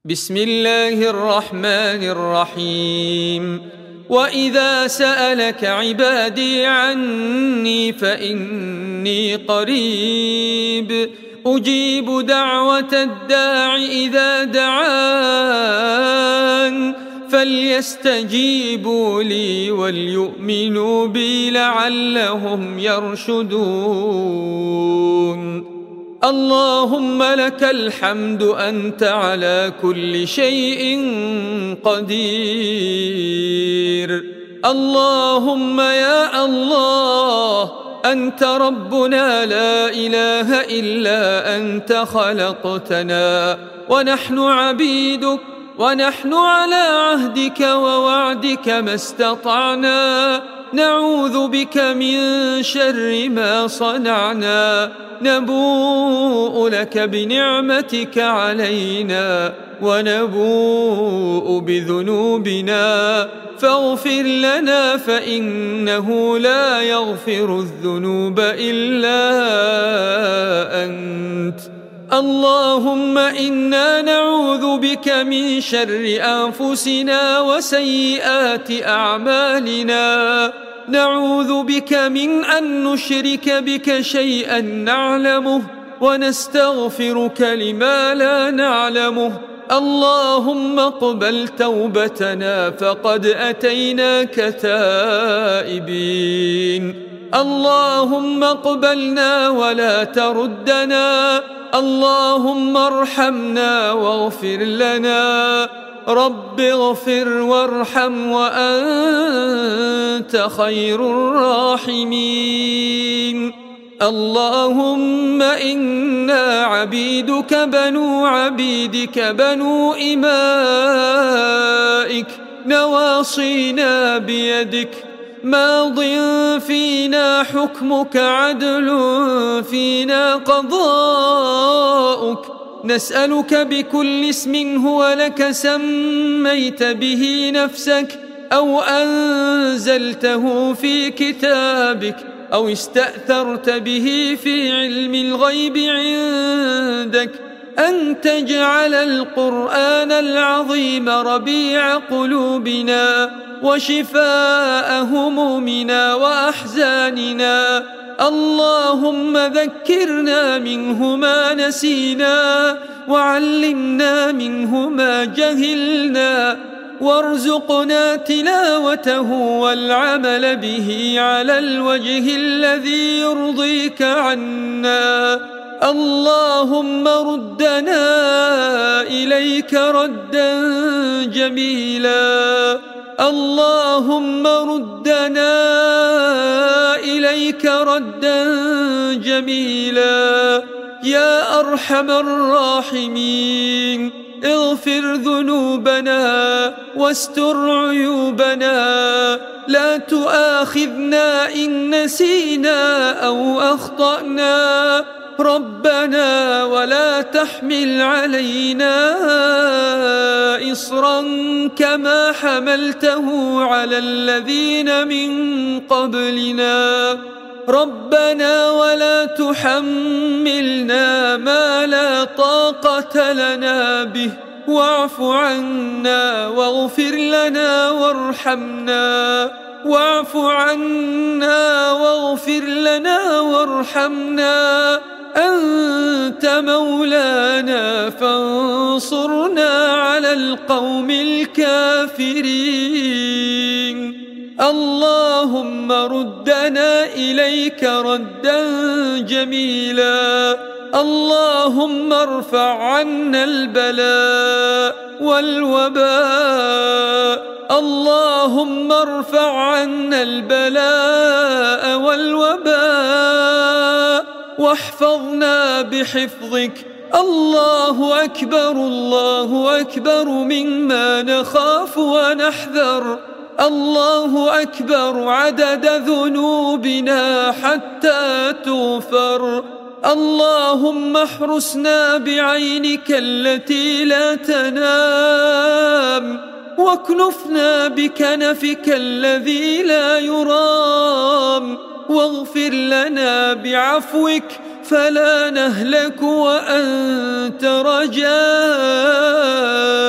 بسم الله الرحمن الرحيم. وإذا سألك عبادي عني فإني قريب أجيب دعوة الداع إذا دعان فليستجيبوا لي وليؤمنوا بي لعلهم يرشدون. اللهم لك الحمد أنت على كل شيء قدير. اللهم يا الله أنت ربنا لا إله إلا أنت خلقتنا ونحن عبيدك ونحن على عهدك ووعدك ما استطعنا نعوذ بك من شر ما صنعنا نبوء لك بنعمتك علينا ونبوء بذنوبنا فاغفر لنا فإنه لا يغفر الذنوب إلا أنت. اللهم إنا نعوذ بك من شر أنفسنا وسيئات أعمالنا نعوذ بك من أن نشرك بك شيئا نعلمه ونستغفرك لما لا نعلمه. اللهم اقبل توبتنا فقد أتيناك تائبين. اللهم اقبلنا ولا تردنا. اللهم ارحمنا واغفر لنا. رب اغفر وارحم وأنت خير الراحمين. اللهم إنا عبيدك بنو عبيدك بنو إمائك نواصينا بيدك ماض فينا حكمك عدل فينا قضاؤك نسألك بكل اسم هو لك سميت به نفسك أو أنزلته في كتابك أو استأثرت به في علم الغيب عندك أن تجعل القرآن العظيم ربيع قلوبنا وشفاء همومنا وأحزاننا. اللهم ذكرنا منه ما نسينا وعلمنا منه ما جهلنا وارزقنا تلاوته والعمل به على الوجه الذي يرضيك عنا. اللهم ردنا إليك ردا جميلا. اللهم ردنا إليك ردا جميلا يا أرحم الراحمين. اغفر ذنوبنا واستر عيوبنا لا تؤاخذنا إن نسينا أو أخطأنا. ربنا ولا تحمل علينا إصرا كما حملته على الذين من قبلنا. ربنا ولا تحملنا ما لا طاقة لنا به واعف عنا واغفر لنا وارحمنا. واعف عنا واغفر لنا وارحمنا. أنت مولانا فانصرنا على القوم الكافرين. اللهم ردنا إليك ردا جميلا. اللهم ارفع عنا البلاء والوباء. اللهم ارفع عنا البلاء والوباء واحفظنا بحفظك. الله أكبر الله أكبر مما نخاف ونحذر. الله أكبر عدد ذنوبنا حتى تغفر. اللهم احرسنا بعينك التي لا تنام واكنفنا بكنفك الذي لا يرام واغفر لنا بعفوك فلا نهلك وأنت رجاؤنا.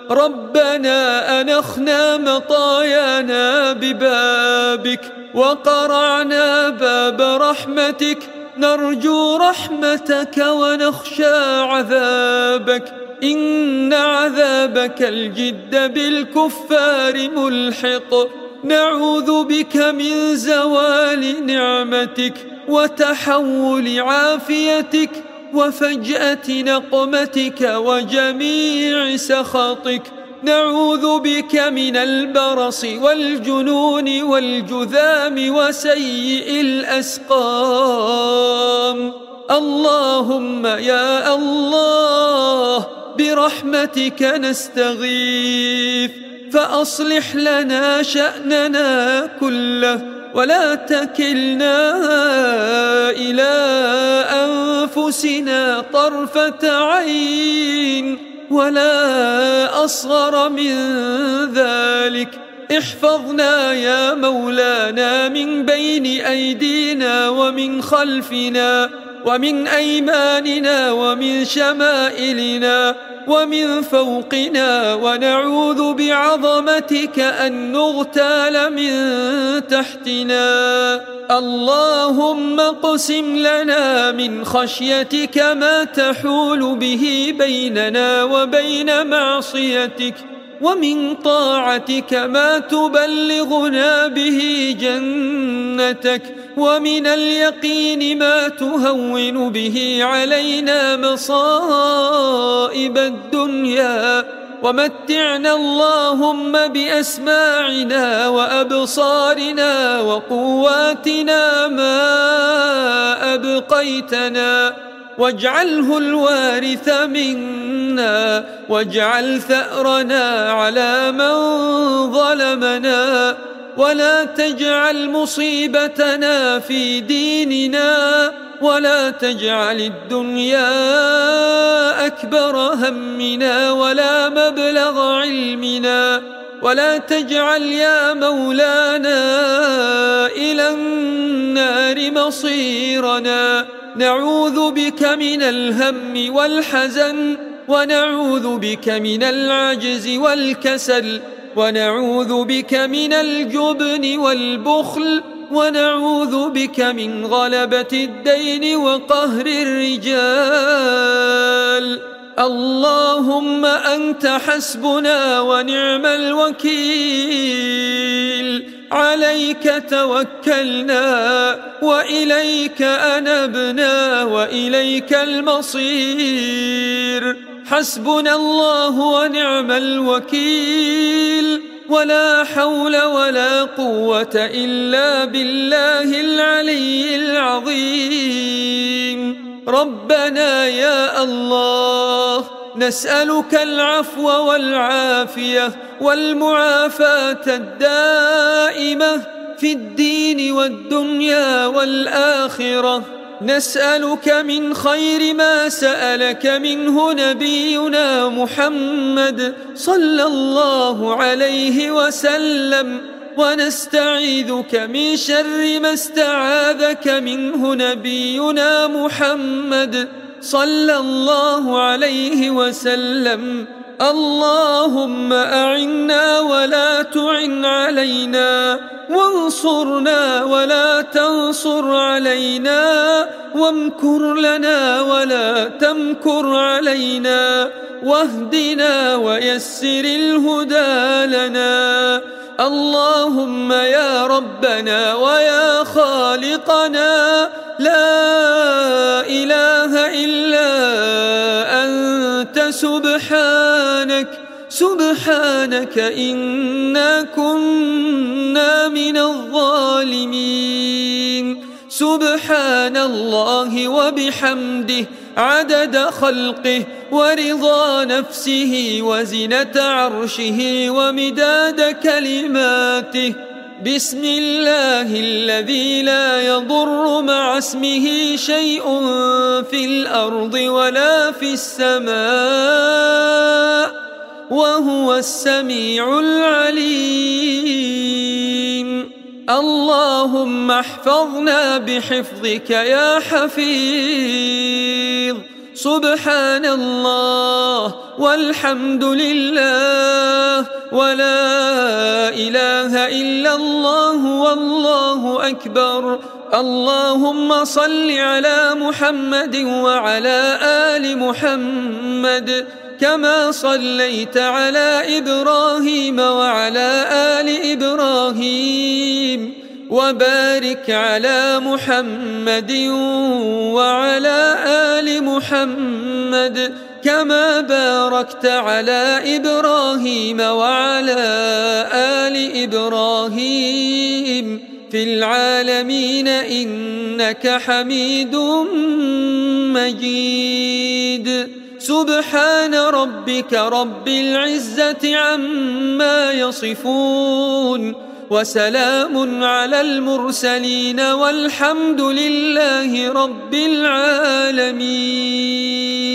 ربنا أنخنا مطايانا ببابك وقرعنا باب رحمتك، نرجو رحمتك ونخشى عذابك، إن عذابك الجد بالكفار ملحق. نعوذ بك من زوال نعمتك وتحول عافيتك وفجأة نقمتك وجميع سخطك. نعوذ بك من البرص والجنون والجذام وسيء الأسقام. اللهم يا الله برحمتك نستغيث، فأصلح لنا شأننا كله ولا تكلنا إلى أنفسنا طرفة عين ولا أصغر من ذلك. احفظنا يا مولانا من بين أيدينا ومن خلفنا ومن أيماننا ومن شمائلنا ومن فوقنا، ونعوذ بعظمتك أن نغتال من تحتنا. اللهم اقسم لنا من خشيتك ما تحول به بيننا وبين معصيتك، ومن طاعتك ما تبلغنا به جنتك، ومن اليقين ما تهون به علينا مصائب الدنيا. ومتعنا اللهم بأسماعنا وأبصارنا وقواتنا ما أبقيتنا، واجعله الوارث منا، واجعل ثأرنا على من ظلمنا، ولا تجعل مصيبتنا في ديننا، ولا تجعل الدنيا أكبر همنا ولا مبلغ علمنا، ولا تجعل يا مولانا إلى النار مصيرنا. نعوذ بك من الهم والحزن، ونعوذ بك من العجز والكسل، ونعوذ بك من الجبن والبخل، ونعوذ بك من غلبة الدين وقهر الرجال. اللهم أنت حسبنا ونعم الوكيل، عليك توكلنا وإليك أنبنا وإليك المصير. حسبنا الله ونعم الوكيل، ولا حول ولا قوة إلا بالله العلي العظيم. ربنا يا الله نسألك العفو والعافية والمعافاة الدائمة في الدين والدنيا والآخرة. نسألك من خير ما سألك منه نبينا محمد صلى الله عليه وسلم، ونستعيذك من شر ما استعاذك منه نبينا محمد صلى الله عليه وسلم. اللهم أعنا ولا تعن علينا، وانصرنا ولا تنصر علينا، وامكر لنا ولا تمكر علينا، واهدنا ويسر الهدى لنا. اللهم يا ربنا ويا خالقنا لا إله إلا أنت سبحانك إنا كنا من الظالمين. سبحان الله وبحمده عدد خلقه ورضا نفسه وزنة عرشه ومداد كلماته. بسم الله الذي لا يضر مع اسمه شيء في الأرض ولا في السماء وهو السميع العليم. اللهم احفظنا بحفظك يا حفيظ. سبحان الله والحمد لله ولا إله إلا الله والله أكبر. اللهم صل على محمد وعلى آل محمد كما صليت على إبراهيم وعلى آل إبراهيم، وبارك على محمد وعلى آل محمد كما باركت على إبراهيم وعلى آل إبراهيم في العالمين إنك حميد مجيد. سبحان ربك رب العزة عما يصفون، وسلام على المرسلين، والحمد لله رب العالمين.